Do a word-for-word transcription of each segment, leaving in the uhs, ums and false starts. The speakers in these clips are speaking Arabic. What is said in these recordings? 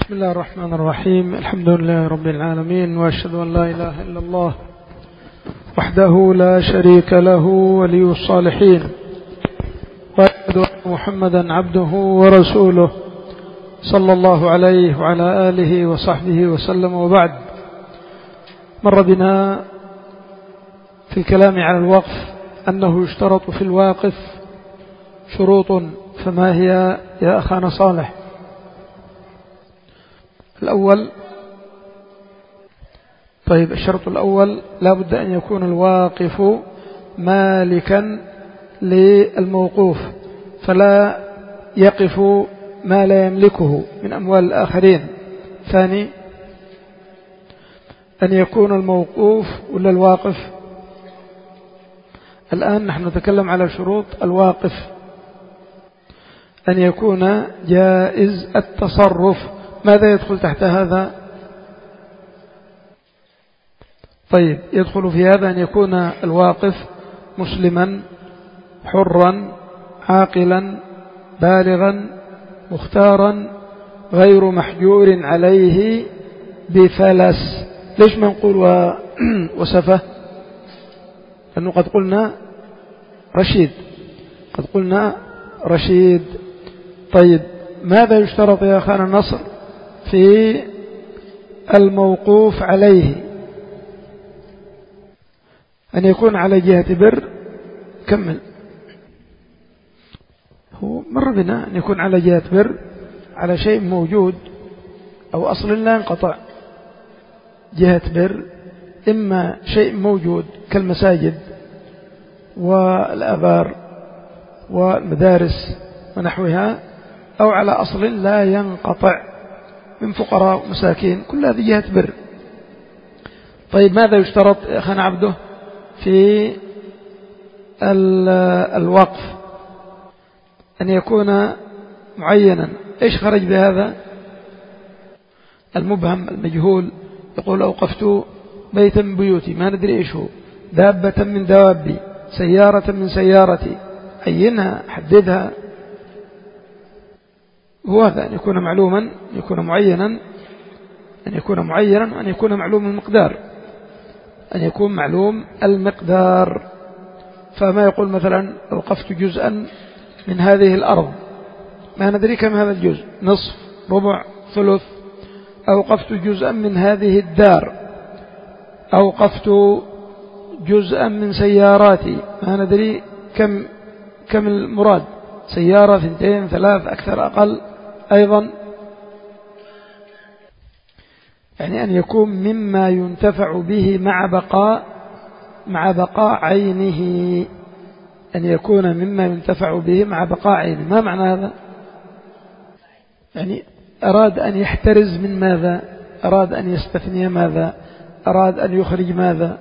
بسم الله الرحمن الرحيم. الحمد لله رب العالمين، وأشهد أن لا إله إلا الله وحده لا شريك له ولي الصالحين، وأشهد أن محمدا عبده ورسوله صلى الله عليه وعلى آله وصحبه وسلم. وبعد، مر بنا في الكلام على الوقف أنه يشترط في الواقف شروط، فما هي يا أخانا صالح؟ الأول، طيب الشرط الأول لا بد أن يكون الواقف مالكا للموقوف، فلا يقف ما لا يملكه من أموال الآخرين. ثاني، أن يكون الموقوف ولا الواقف، الآن نحن نتكلم على شروط الواقف، أن يكون جائز التصرف. ماذا يدخل تحت هذا؟ طيب، يدخل في هذا أن يكون الواقف مسلما حرا عاقلا بالغا مختارا غير محجور عليه بفلس. ليش ما نقول وسفه؟ لأنه قد قلنا رشيد، قد قلنا رشيد. طيب، ماذا يشترط يا أخانا النصر في الموقوف عليه؟ أن يكون على جهة بر. كمل. هو مر بنا أن يكون على جهة بر، على شيء موجود أو أصل لا ينقطع. جهة بر إما شيء موجود كالمساجد والآبار والمدارس ونحوها، أو على أصل لا ينقطع من فقراء ومساكين، كل هذه جهة بر. طيب، ماذا يشترط يا أخانا عبده في الوقف؟ أن يكون معينا. إيش خرج بهذا؟ المبهم المجهول. يقول أوقفت بيتا من بيوتي، ما ندري إيش هو، دابة من دوابي، سيارة من سيارتي. عينها، حددها. هو هذا، أن يكون معلوما، أن يكون معينا، أن يكون معينا، وأن يكون معلوم المقدار، أن يكون معلوم المقدار. فما يقول مثلا أوقفت جزءا من هذه الأرض، ما ندري كم هذا الجزء، نصف ربع ثلث. أوقفت جزءا من هذه الدار، أوقفت جزءا من سياراتي، ما ندري كم كم المراد، سيارة ثنتين ثلاث أكثر أقل. أيضا يعني أن يكون مما ينتفع به مع بقاء مع بقاء عينه، أن يكون مما ينتفع به مع بقاء عينه. ما معنى هذا؟ يعني أراد أن يحترز من ماذا؟ أراد أن يستثني ماذا؟ أراد أن يخرج ماذا؟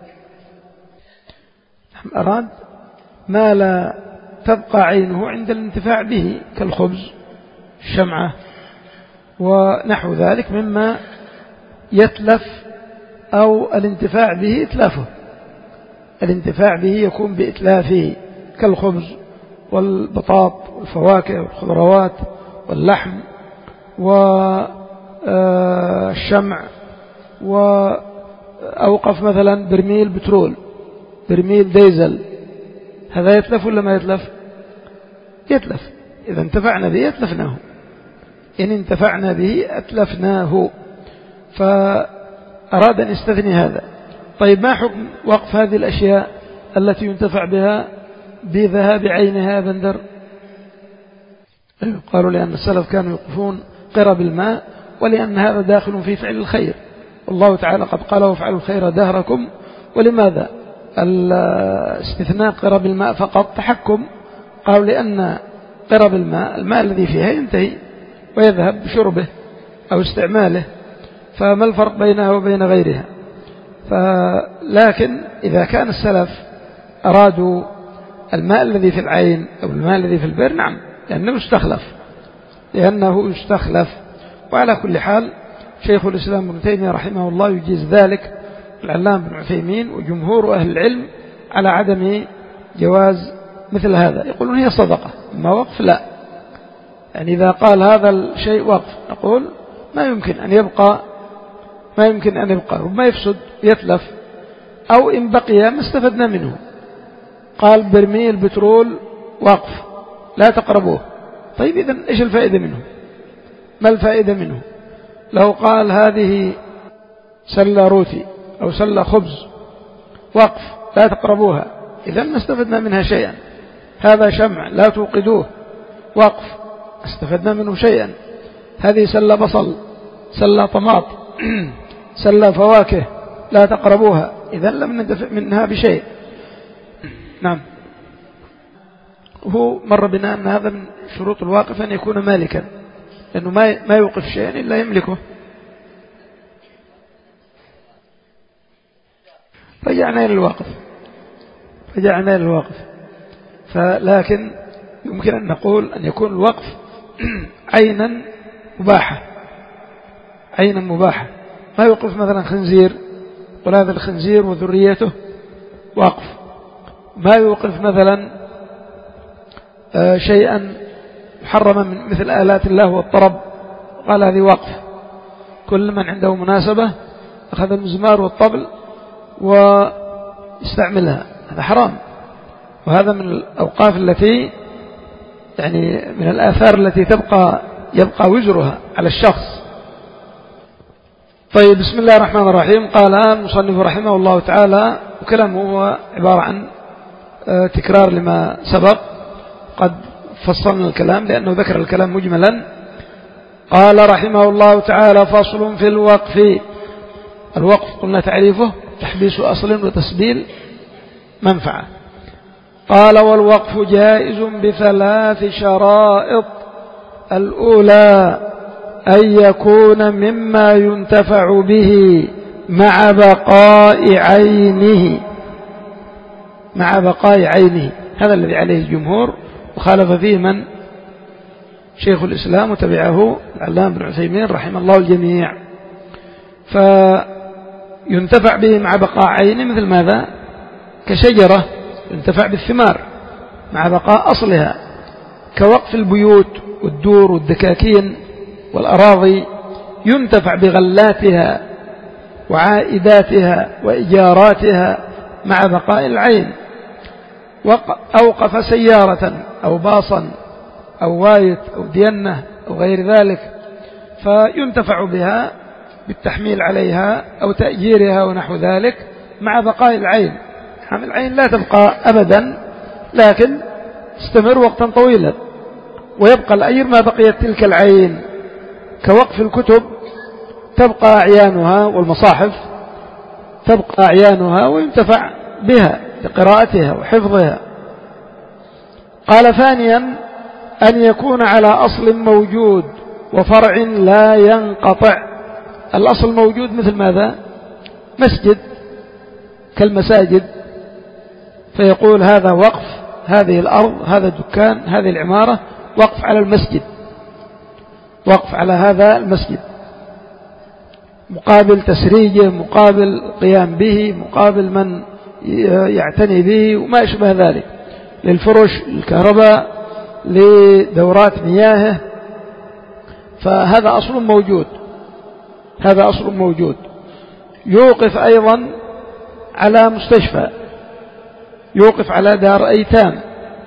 أراد ما لا تبقى عينه عند الانتفاع به، كالخبز، الشمعة، ونحو ذلك مما يتلف أو الانتفاع به إتلافه. الانتفاع به يكون بإتلافه، كالخبز والبطاط والفواكه والخضروات واللحم والشمع. وأوقف مثلا برميل بترول، برميل ديزل، هذا يتلف ولا ما يتلف؟ يتلف. إذا انتفعنا به أتلفناه، إن انتفعنا به أتلفناه. فأراد أن يستثني هذا. طيب، ما حكم وقف هذه الأشياء التي ينتفع بها بذهاب عينها بندر؟ قالوا لأن السلف كانوا يوقفون قرب الماء، ولأن هذا داخل في فعل الخير، والله تعالى قد قال وافعلوا الخير دهركم. ولماذا الاستثناء قرب الماء فقط؟ تحكم. قالوا لأن قرب الماء، الماء الذي فيها ينتهي ويذهب بشربه أو استعماله، فما الفرق بينها وبين غيرها؟ لكن إذا كان السلف أرادوا الماء الذي في العين أو الماء الذي في البئر، نعم، لأنه يستخلف لأنه يستخلف وعلى كل حال، شيخ الإسلام ابن تيمية رحمه الله يجيز ذلك، العلام بن عثيمين وجمهور أهل العلم على عدم جواز مثل هذا. يقولون هي صدقة، ما وقف لا. يعني إذا قال هذا الشيء وقف، نقول ما يمكن أن يبقى ما يمكن أن يبقى وما يفسد يتلف، أو إن بقي ما استفدنا منه. قال برميل بترول وقف لا تقربوه، طيب إذن إيش الفائدة منه؟ ما الفائدة منه؟ لو قال هذه سلة روتي أو سلة خبز وقف لا تقربوها، إذن ما استفدنا منها شيئا. هذا شمع لا توقدوه وقف، استفدنا منه شيئا. هذه سلة بصل، سلة طماط، سلة فواكه لا تقربوها، إذن لم ندفع منها بشيء. نعم. هو مر بنا أن هذا من شروط الواقف أن يكون مالكا، لأنه ما ما يوقف شيئا إلا يملكه. رجعنا إلى الواقف رجعنا إلى الواقف فلكن يمكن أن نقول أن يكون الوقف عينا مباحة عينا مباحة ما يوقف مثلا خنزير، قل هذا الخنزير وذريته وقف. ما يوقف مثلا شيئا محرما من مثل آلات الله والطرب، قال هذه وقف. كل من عنده مناسبة أخذ المزمار والطبل ويستعملها، هذا حرام. وهذا من الأوقاف التي يعني من الآثار التي تبقى يبقى وزرها على الشخص. طيب، بسم الله الرحمن الرحيم. قال المصنف رحمه الله تعالى، وكلامه هو عبارة عن تكرار لما سبق، قد فصلنا الكلام لأنه ذكر الكلام مجملا. قال رحمه الله تعالى: فصل في الوقف. الوقف قلنا تعريفه تحبيس أصل وتسبيل منفعة. قال: والوقف جائز بثلاث شرائط. الأولى أن يكون مما ينتفع به مع بقاء عينه مع بقاء عينه هذا الذي عليه الجمهور، وخالف فيه من شيخ الإسلام وتبعه العلامة بن عثيمين رحمه الله الجميع. فينتفع به مع بقاء عينه مثل ماذا؟ كشجرة ينتفع بالثمار مع بقاء أصلها، كوقف البيوت والدور والدكاكين والأراضي ينتفع بغلاتها وعائداتها وإجاراتها مع بقاء العين. أوقف سيارة أو باصا أو وايت أو دينة أو غير ذلك، فينتفع بها بالتحميل عليها أو تأجيرها ونحو ذلك مع بقاء العين. يعني العين لا تبقى أبدا، لكن تستمر وقتا طويلا ويبقى الأجر ما بقيت تلك العين. كوقف الكتب تبقى أعيانها والمصاحف تبقى أعيانها وينتفع بها لقراءتها وحفظها. قال: ثانيا أن يكون على أصل موجود وفرع لا ينقطع. الأصل موجود مثل ماذا؟ مسجد كالمساجد، فيقول هذا وقف، هذه الأرض، هذا الدكان، هذه العمارة وقف على المسجد، وقف على هذا المسجد مقابل تسريجه، مقابل قيام به، مقابل من يعتني به وما يشبه ذلك، للفرش، للكهرباء، لدورات مياهه. فهذا أصل موجود هذا أصل موجود. يوقف أيضا على مستشفى، يوقف على دار أيتام،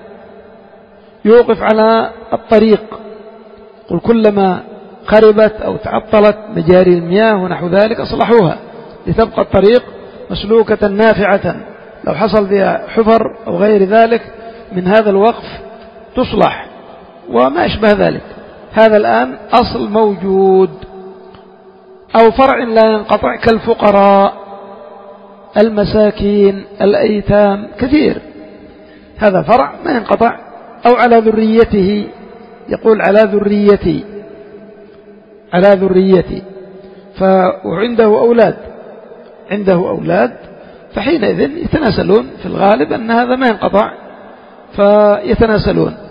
يوقف على الطريق. قل كلما خربت أو تعطلت مجاري المياه ونحو ذلك أصلحوها لتبقى الطريق مسلوكة نافعة. لو حصل فيها حفر أو غير ذلك من هذا الوقف تصلح وما يشبه ذلك. هذا الآن أصل موجود. أو فرع لا ينقطع كالفقراء، المساكين، الأيتام، كثير. هذا فرع ما ينقطع. أو على ذريته، يقول على ذريتي على ذريتي فعنده أولاد عنده أولاد فحينئذ يتناسلون. في الغالب أن هذا ما ينقطع فيتناسلون.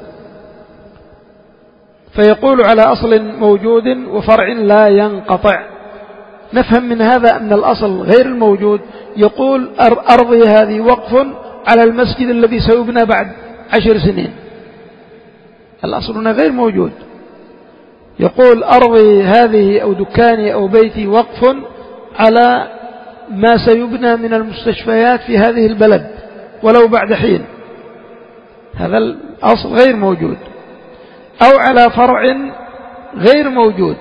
فيقول على أصل موجود وفرع لا ينقطع. نفهم من هذا أن الأصل غير الموجود. يقول أرضي هذه وقف على المسجد الذي سيبنى بعد عشر سنين. الأصل هنا غير موجود، يقول أرضي هذه أو دكاني أو بيتي وقف على ما سيبنى من المستشفيات في هذه البلد ولو بعد حين، هذا الأصل غير موجود، أو على فرع غير موجود.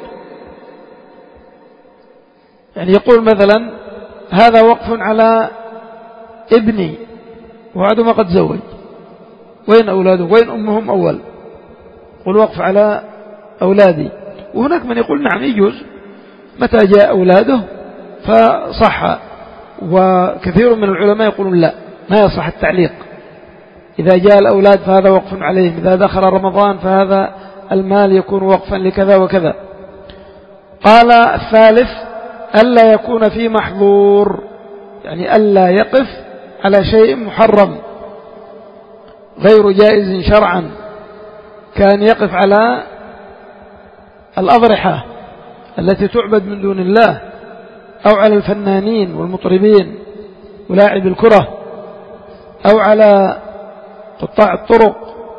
يعني يقول مثلا هذا وقف على ابني وهذا ما قد زوج، وين أولاده وين أمهم أول، قل وقف على أولادي. وهناك من يقول نعم يجوز متى جاء أولاده فصح، وكثير من العلماء يقولون لا، ما يصح التعليق، إذا جاء الأولاد فهذا وقف عليهم، إذا دخل رمضان فهذا المال يكون وقفا لكذا وكذا. قال الثالث ألا يكون في محظور، يعني ألا يقف على شيء محرم غير جائز شرعا، كان يقف على الأضرحة التي تعبد من دون الله، أو على الفنانين والمطربين ولاعب الكرة، أو على قطاع الطرق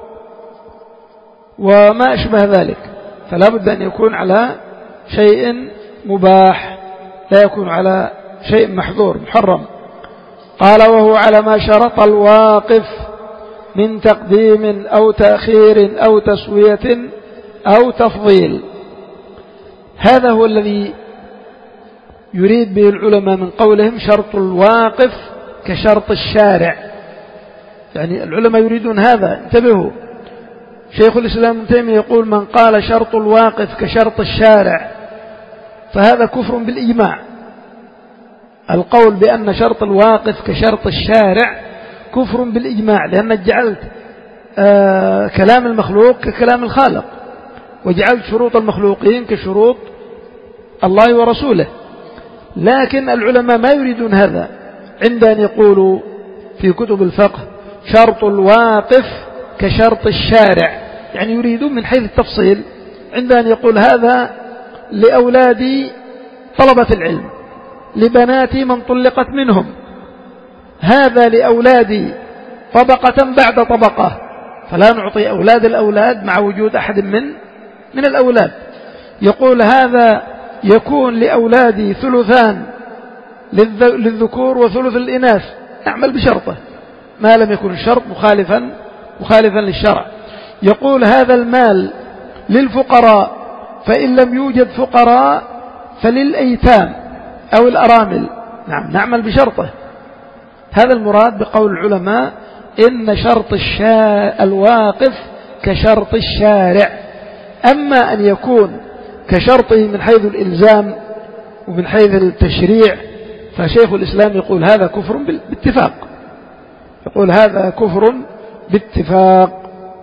وما أشبه ذلك، فلا بد أن يكون على شيء مباح، لا يكون على شيء محظور محرم. قال وهو على ما شرط الواقف من تقديم أو تأخير أو تسوية أو تفضيل. هذا هو الذي يريد به العلماء من قولهم شرط الواقف كشرط الشارع، يعني العلماء يريدون هذا. انتبهوا، شيخ الإسلام ابن تيمية يقول من قال شرط الواقف كشرط الشارع فهذا كفر بالإجماع. القول بأن شرط الواقف كشرط الشارع كفر بالإجماع، لأنك جعلت آه كلام المخلوق ككلام الخالق، وجعلت شروط المخلوقين كشروط الله ورسوله. لكن العلماء ما يريدون هذا، عند أن يقولوا في كتب الفقه شرط الواقف كشرط الشارع، يعني يريدون من حيث التفصيل، عند أن يقول هذا لأولادي طلبة العلم، لبناتي من طلقت منهم، هذا لأولادي طبقة بعد طبقة، فلا نعطي أولاد الأولاد مع وجود أحد من من الأولاد. يقول هذا يكون لأولادي ثلثان للذكور وثلث الإناث، نعمل بشرطه ما لم يكن الشرط مخالفا مخالفا للشرع. يقول هذا المال للفقراء، فإن لم يوجد فقراء فللأيتام أو الأرامل، نعم نعمل بشرطه. هذا المراد بقول العلماء إن شرط الواقف كشرط الشارع. أما أن يكون كشرطه من حيث الإلزام ومن حيث التشريع فشيخ الإسلام يقول هذا كفر باتفاق، يقول هذا كفر باتفاق،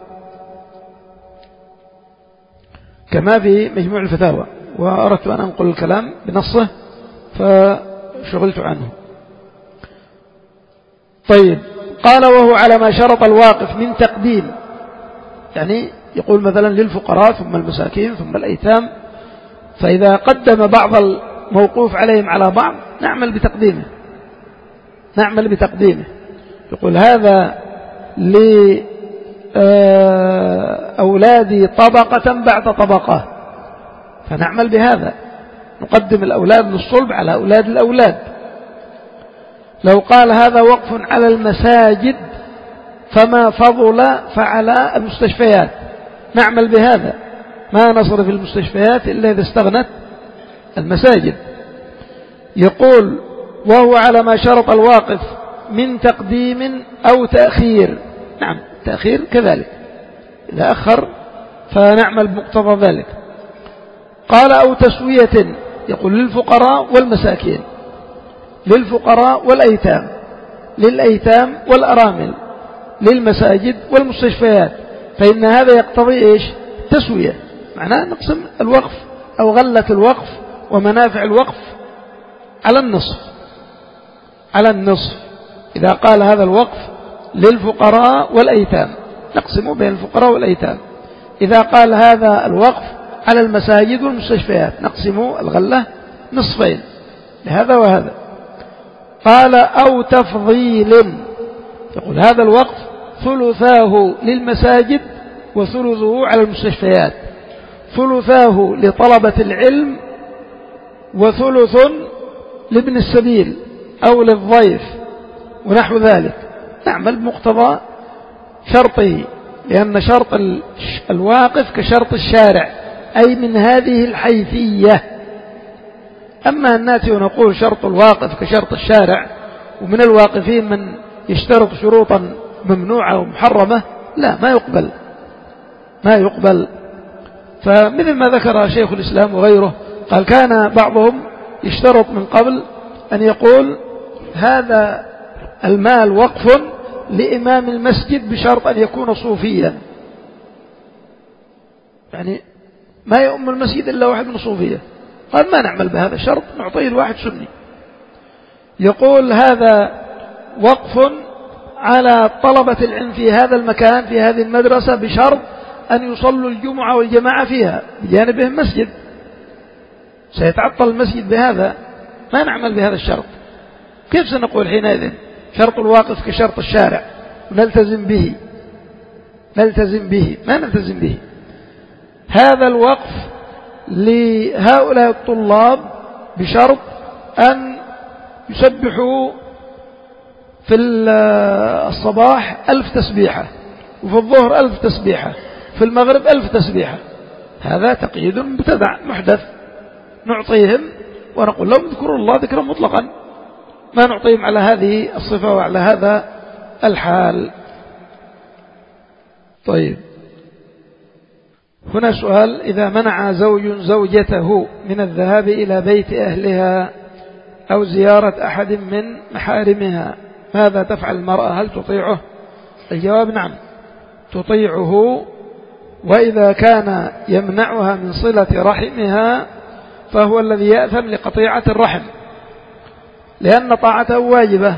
كما في مجموع الفتاوى. وأردت أن أنقل الكلام بنصه فشغلت عنه. طيب، قال وهو على ما شرط الواقف من تقديم، يعني يقول مثلا للفقراء ثم المساكين ثم الأيتام، فإذا قدم بعض الموقوف عليهم على بعض نعمل بتقديمه نعمل بتقديمه يقول هذا لأولادي طبقة بعد طبقة، فنعمل بهذا، نقدم الأولاد للصلب على أولاد الأولاد. لو قال هذا وقف على المساجد فما فضل فعلى المستشفيات، نعمل بهذا، ما نصرف المستشفيات إلا إذا استغنت المساجد. يقول وهو على ما شرط الواقف من تقديم أو تأخير، نعم تأخير كذلك، إذا أخر فنعمل بمقتضى ذلك. قال أو تسوية، يقول للفقراء والمساكين، للفقراء والأيتام، للأيتام والأرامل، للمساجد والمستشفيات، فإن هذا يقتضي إيش؟ تسوية، معناه نقسم الوقف أو غلة الوقف ومنافع الوقف على النصف على النصف إذا قال هذا الوقف للفقراء والأيتام نقسمه بين الفقراء والأيتام، إذا قال هذا الوقف على المساجد والمستشفيات نقسمه الغلة نصفين لهذا وهذا. قال أو تفضيل، يقول هذا الوقف ثلثاه للمساجد وثلثه على المستشفيات، ثلثاه لطلبة العلم وثلث لابن السبيل أو للضيف ونحو ذلك، نعمل بمقتضى شرطه، لأن شرط الواقف كشرط الشارع، أي من هذه الحيثية. أما أن نأتي ونقول شرط الواقف كشرط الشارع، ومن الواقفين من يشترط شروطا ممنوعة ومحرمة، لا، ما يقبل ما يقبل. فمثل ما ذكر شيخ الإسلام وغيره، قال كان بعضهم يشترط من قبل أن يقول هذا المال وقف لإمام المسجد بشرط أن يكون صوفيا، يعني ما يؤم المسجد إلا واحد من صوفية. قال ما نعمل بهذا الشرط، نعطيه الواحد سني. يقول هذا وقف على طلبة العلم في هذا المكان في هذه المدرسة بشرط أن يصلوا الجمعة والجماعة فيها بجانبهم مسجد، سيتعطل المسجد بهذا، ما نعمل بهذا الشرط. كيف سنقول حينئذ شرط الواقف كشرط الشارع ونلتزم به؟ نلتزم به؟ ما نلتزم به. هذا الوقف لهؤلاء الطلاب بشرط أن يسبحوا في الصباح ألف تسبيحة، وفي الظهر ألف تسبيحة، في المغرب ألف تسبيحة. هذا تقييد مبتدع محدث، نعطيهم ونقول لهم اذكروا الله ذكرا مطلقا، ما نعطيهم على هذه الصفة وعلى هذا الحال. طيب، هنا سؤال: إذا منع زوج زوجته من الذهاب إلى بيت أهلها أو زيارة أحد من محارمها، ماذا تفعل المرأة؟ هل تطيعه؟ الجواب نعم، تطيعه، وإذا كان يمنعها من صلة رحمها فهو الذي يأثم لقطيعة الرحم، لأن طاعته واجبة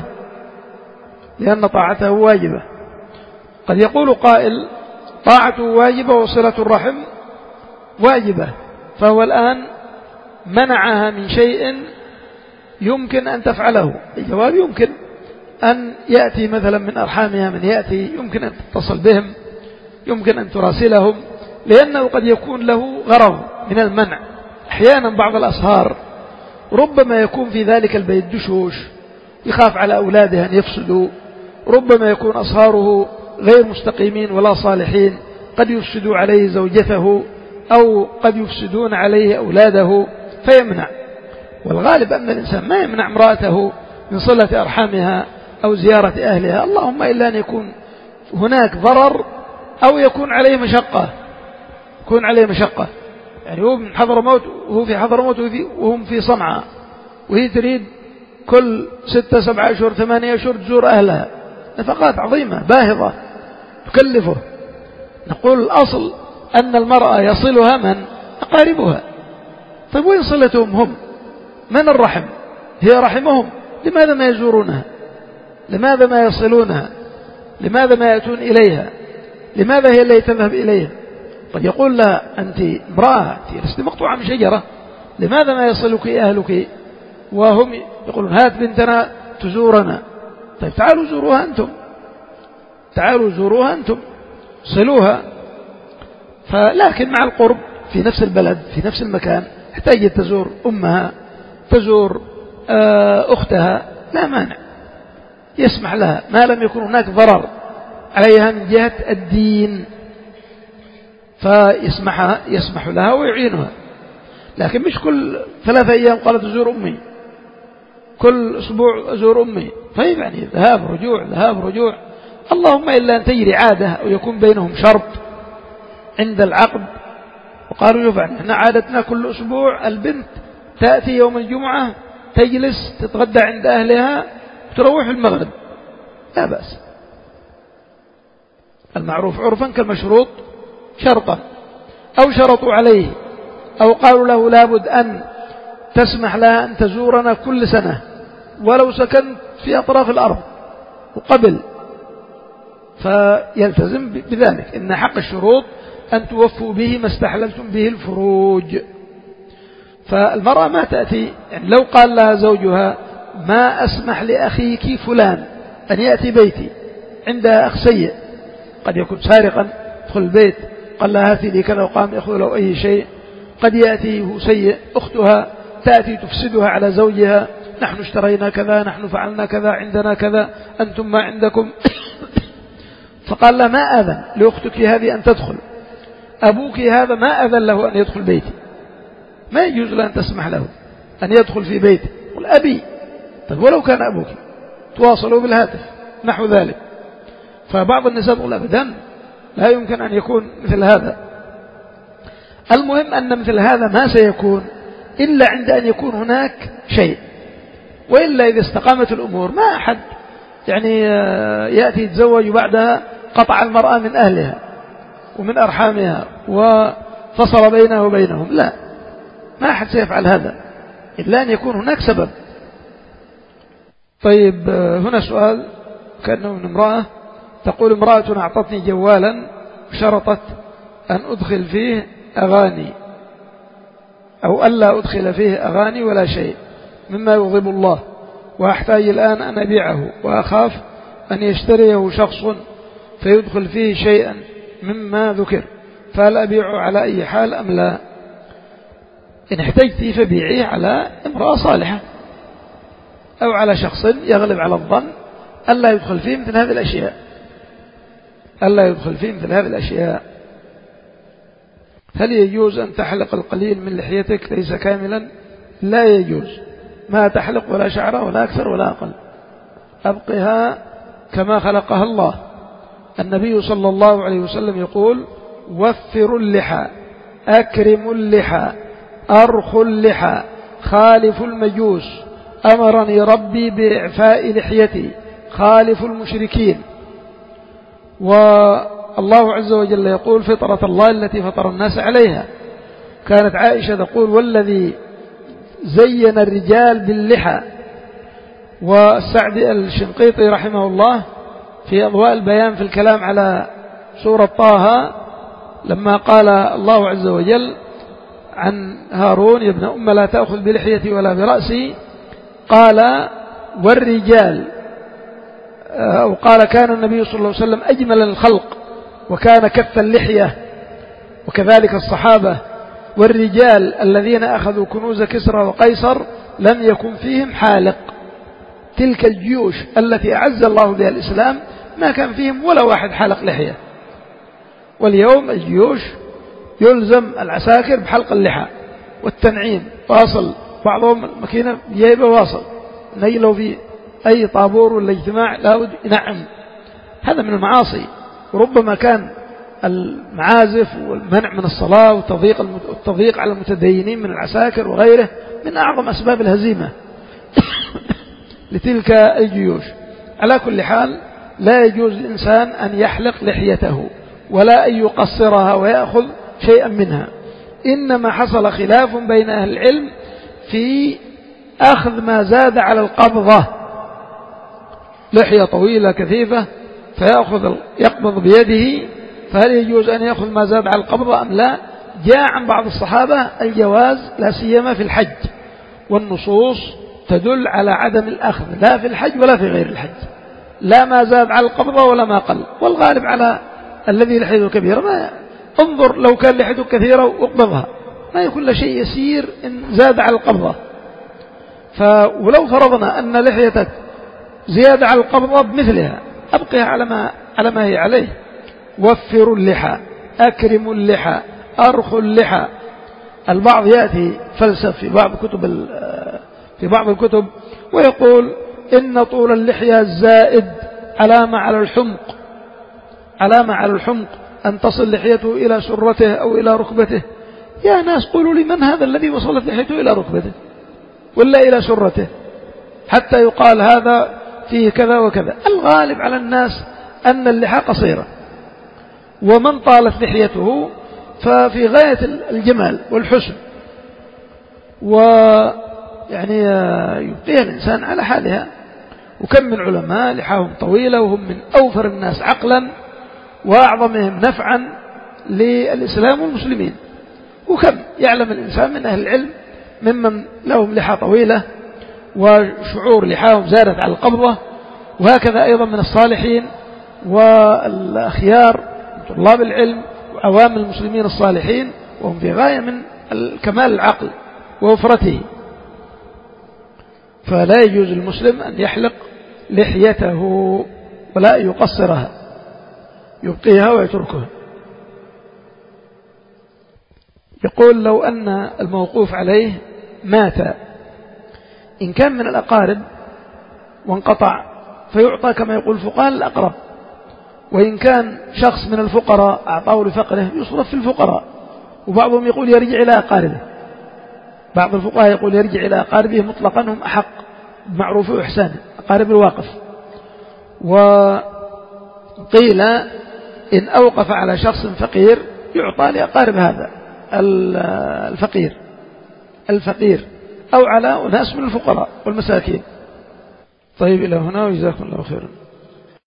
لأن طاعته واجبة. قد يقول قائل طاعته واجبة وصلة الرحم واجبة، فهو الآن منعها من شيء يمكن أن تفعله. الجواب يمكن أن يأتي مثلا من أرحامها من يأتي، يمكن أن تتصل بهم، يمكن أن تراسلهم، لأنه قد يكون له غرض من المنع. أحيانا بعض الأصهار ربما يكون في ذلك البيت دشوش، يخاف على أولاده أن يفسدوا، ربما يكون أصهاره غير مستقيمين ولا صالحين، قد يفسدوا عليه زوجته أو قد يفسدون عليه أولاده فيمنع. والغالب أن الإنسان ما يمنع امرأته من صلة أرحامها أو زيارة أهلها، اللهم إلا أن يكون هناك ضرر أو يكون عليه مشقة يكون عليه مشقة يعني هو من حضرموت وهو في حضرموت وهم في صنعاء، وهي تريد كل ستة سبعة أشهر ثمانية أشهر تزور أهلها، نفقات عظيمة باهظة تكلفه. نقول الأصل أن المرأة يصلها من؟ أقاربها. طيب وين صلتهم هم؟ من الرحم؟ هي رحمهم، لماذا ما يزورونها؟ لماذا ما يصلونها؟ لماذا ما يأتون إليها؟ لماذا هي اللي تذهب إليها؟ قد يقول لها أنت امرأة، أنت لست مقطوعة من شجرة، لماذا ما يصلك أهلك؟ وهم يقولون هات بنتنا تزورنا. طيب تعالوا زوروها أنتم تعالوا زوروها أنتم صلوها. فلكن مع القرب في نفس البلد في نفس المكان احتاجت تزور أمها، تزور أختها، لا مانع، يسمح لها ما لم يكن هناك ضرر عليها من جهة الدين، فيسمح يسمح لها ويعينها. لكن مش كل ثلاثة أيام قالت تزور أمي، كل أسبوع أزور أمي. طيب يعني ذهاب رجوع ذهاب رجوع، اللهم إلا أن تجري عادة أو يكون بينهم شرط عند العقد، وقالوا يفعل احنا عادتنا كل أسبوع البنت تأتي يوم الجمعة تجلس تتغدى عند أهلها وتروح المغرب، لا بأس. المعروف عرفا كالمشروط شرطا، أو شرطوا عليه أو قالوا له لابد أن تسمح لها أن تزورنا كل سنة ولو سكنت في أطراف الأرض، وقبل فيلتزم بذلك. إن حق الشروط أن توفوا به ما استحللتم به الفروج. فالمرأة ما تأتي، يعني لو قال لها زوجها ما أسمح لأخيك فلان أن يأتي بيتي، عندها أخ سيء قد يكون سارقا يدخل البيت قال لها هاتي لي كذا وقام يأخذ له أي شيء. قد يأتيه سيء، أختها تأتي تفسدها على زوجها، نحن اشترينا كذا، نحن فعلنا كذا، عندنا كذا، أنتم ما عندكم. فقال لا، ما أذن لأختك هذه أن تدخل، أبوك هذا ما أذن له أن يدخل بيتي، ما يجوز لأن تسمح له أن يدخل في بيتي. قل أبي، طيب ولو كان أبوك، تواصلوا بالهاتف نحو ذلك. فبعض النساء تقول أبدا لا يمكن أن يكون مثل هذا. المهم أن مثل هذا ما سيكون إلا عند أن يكون هناك شيء، وإلا إذا استقامت الأمور ما أحد يعني يأتي يتزوج وبعدها قطع المرأة من أهلها ومن أرحامها وفصل بينه وبينهم، لا، ما أحد سيفعل هذا إلا أن يكون هناك سبب. طيب هنا سؤال كأنه من امرأة تقول: امرأة أعطتني جوالا وشرطت أن أدخل فيه أغاني أو ألا أدخل فيه أغاني ولا شيء مما يغضب الله، وأحتاج الآن أن أبيعه، وأخاف أن يشتريه شخص فيدخل فيه شيئا مما ذكر، فهل أبيعه على أي حال أم لا؟ إن احتجتي فبيعيه على امرأة صالحة أو على شخص يغلب على الظن ألا يدخل فيه مثل هذه الأشياء، ألا يدخل فيه مثل هذه الأشياء. هل يجوز أن تحلق القليل من لحيتك ليس كاملا؟ لا يجوز، ما تحلق ولا شعره ولا أكثر ولا أقل، أبقها كما خلقها الله. النبي صلى الله عليه وسلم يقول: وفروا اللحى، أكرموا اللحى، أرخوا اللحى، خالفوا المجوس، أمرني ربي بإعفاء لحيتي، خالفوا المشركين. والله عز وجل يقول: فطرة الله التي فطر الناس عليها. كانت عائشة تقول: والذي زين الرجال باللحى. والسعد الشنقيطي رحمه الله في أضواء البيان في الكلام على سورة طه لما قال الله عز وجل عن هارون: يا ابن أم لا تأخذ بلحيتي ولا برأسي، قال: والرجال، أو قال: كان النبي صلى الله عليه وسلم أجمل الخلق وكان كف اللحية، وكذلك الصحابة. والرجال الذين أخذوا كنوز كسرى وقيصر لم يكن فيهم حالق. تلك الجيوش التي أعز الله بها الإسلام ما كان فيهم ولا واحد حالق لحية. واليوم الجيوش يلزم العساكر بحلق اللحى والتنعيم، واصل بعضهم الماكينة جايبة واصل نيلوا في أي طابور ولا اجتماع لابد ينعم. هذا من المعاصي، وربما كان المعازف والمنع من الصلاة والتضييق التضييق على المتدينين من العساكر وغيره من أعظم أسباب الهزيمة لتلك الجيوش. على كل حال لا يجوز للإنسان أن يحلق لحيته ولا أن يقصرها ويأخذ شيئا منها. إنما حصل خلاف بين أهل العلم في أخذ ما زاد على القبضة، لحية طويلة كثيفة فيأخذ يقبض بيده، فهل يجوز أن يأخذ ما زاد على القبضة أم لا؟ جاء عن بعض الصحابة الجواز لا سيما في الحج، والنصوص تدل على عدم الأخذ لا في الحج ولا في غير الحج، لا ما زاد على القبضة ولا ما قل. والغالب على الذي لحيته كبيرة، ما انظر لو كان لحيته كثيرة واقبضها ما يكون له شيء يسير إن زاد على القبضة. فولو فرضنا أن لحيتك زيادة على القبضة بمثلها أبقيها على ما على ما هي عليه. وفروا اللحى، أكرموا اللحى، أرخوا اللحى. البعض يأتي فلسف في بعض كتب في بعض الكتب ويقول إن طول اللحية الزائد علامة على الحمق، علامة على الحمق أن تصل لحيته إلى سرته أو إلى ركبته. يا ناس قولوا لي من هذا الذي وصلت لحيته إلى ركبته ولا إلى سرته حتى يقال هذا فيه كذا وكذا؟ الغالب على الناس أن اللحى قصيرة، ومن طالت لحيته ففي غاية الجمال والحسن، ويعني يبقيها الإنسان على حالها. وكم من علماء لحاهم طويلة وهم من أوفر الناس عقلا وأعظمهم نفعا للإسلام والمسلمين، وكم يعلم الإنسان من أهل العلم ممن لهم لحى طويلة وشعور لحاهم زادت على القبضة، وهكذا أيضا من الصالحين والأخيار طلاب العلم عوام المسلمين الصالحين وهم في غاية من كمال العقل ووفرته، فلا يجوز المسلم أن يحلق لحيته ولا يقصرها، يبقيها ويتركها. يقول لو أن الموقوف عليه مات، إن كان من الأقارب وانقطع فيعطى كما يقول الفقهاء الأقرب، وإن كان شخص من الفقراء أعطاه لفقره يصرف في الفقراء. وبعضهم يقول يرجع إلى أقاربه، بعض الفقهاء يقول يرجع إلى أقاربه مطلقا، هم أحق بمعروف وإحسان، أقارب الواقف. وقيل إن أوقف على شخص فقير يعطى لأقارب هذا الفقير الفقير أو على ناس من الفقراء والمساكين. طيب إلى هنا وجزاكم الله خيرا.